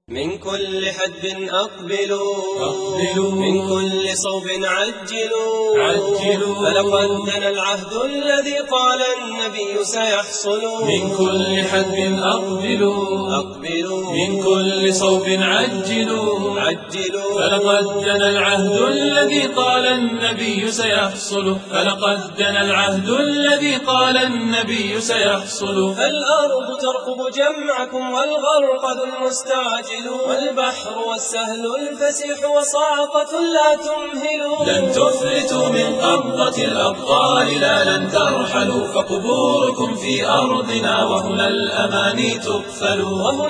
من كل حدب أقبلوا من كل صوب عجلوا فلقد دنا العهد الذي قال النبي سيحصل. من كل حدب أقبلوا من كل صوب عجلوا فلقد دنا العهد الذي قال النبي سيحصل. فلقد دنا العهد الذي قال النبي سيحصل. فالأرض ترقب جمعكم والغرقد المستعجل والبحر والسهل الفسيح وصاعقة لا تمهل. لن تفلتوا من قبضة الأبطال لا لن ترحلوا فقبوركم في أرضنا وهنا الأماني تقفل.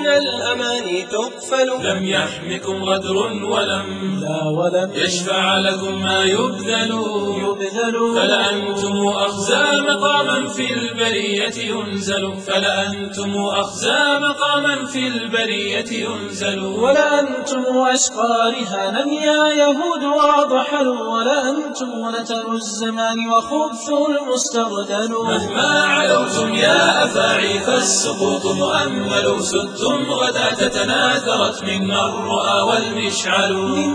لم يحمكم غدر ولم يشفع لكم ما يبذل فلأنتم أخزى مقاما في البرية ينزل. فلأنتم أخزى مقاما في البرية ينزل. ولأنتم أشقى رهانا يا يهود وأضحلوا. ولأنتم نتن الزمان وخبث المستردل. مهما علوتم يا أفاعي فالسقوط مؤمل. سدتم غدا تتناثرت منا الرؤى والمشعل.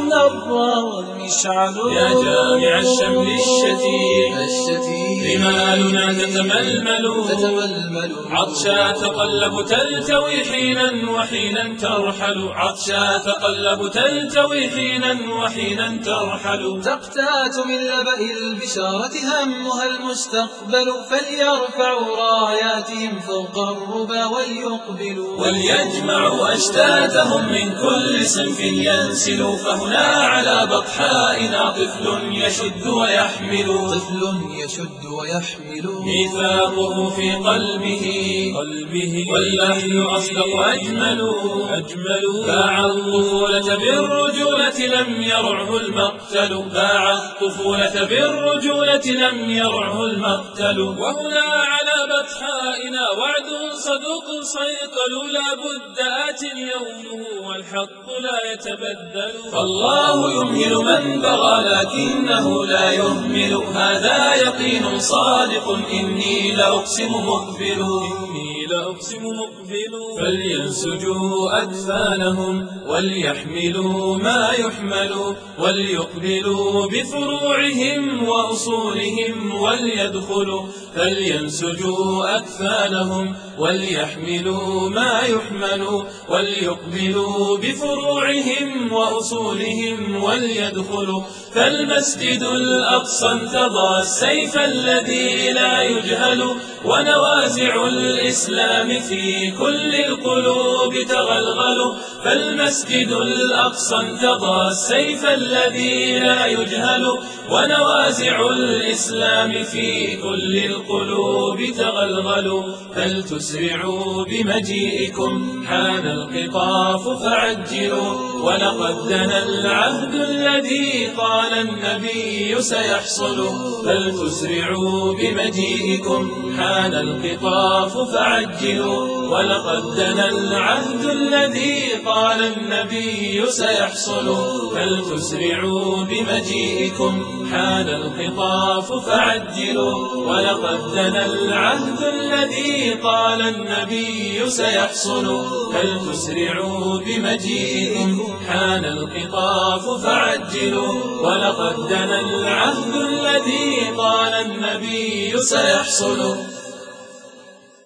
يا جامع الشمل الشتيم رمالنا تتململ. عطشا تقلب تلتوي حينا وحينا ترحل. عطشا تقلب تلتوي حينا وحينا ترحل. تقتات من لبأ البشارة همها المستقبل. فليرفعوا راياتهم فوق الربا وليقبلوا. وليجمعوا أشتاتهم من كل صنف ينسلوا. فهنا على بطحائنا طفل يشد ويحمل. ميثاقه في قلبه واللحن أصدق أجمل. باع الطفولة بالرجولة لم يرعه المقتل. باع الطفولة بالرجولة لم يرعه المقتل. وهنا على بطحائنا وعد صدوق صيقل. لا بد آت يومه والحق لا يتبدل. فالله يمهل من بغى لكنه لا يهمل. هذا يقين صادق إني لأقسم مقبل. فلينسجوا أكفانهم وليحملوا ما يحمل. وليقبلوا بفروعهم وأصولهم وليدخلوا. فلينسجوا أكفانهم وليحملوا ما يحمل. وليقبلوا بفروعهم وأصولهم وليدخلوا. فالمسجد الأقصى انتضى السيف الذي لا يجهل. ونوازع الإسلام في كل القلوب تغلغل. فالمسجد الأقصى انتضى السيف الذي لا يجهل. ونوازع الإسلام في كل القلوب تغلغل. فلتسرعوا بمجيئكم حان القطاف فعجلوا. ولقد دنا العهد الذي قال النبي سيحصل. فلتسرعوا بمجيئكم حان القطاف فعجلوا. ولقد دنا العهد الذي قال النبي سيحصل. فلتسرعوا بمجيئكم حان القطاف فعجلوا. ولقد دنا العهد الذي قال النبي سيحصل. فلتسرعوا بمجيئكم حان القطاف فعجلوا. ولقد دنا العهد الذي قال النبي سيحصل.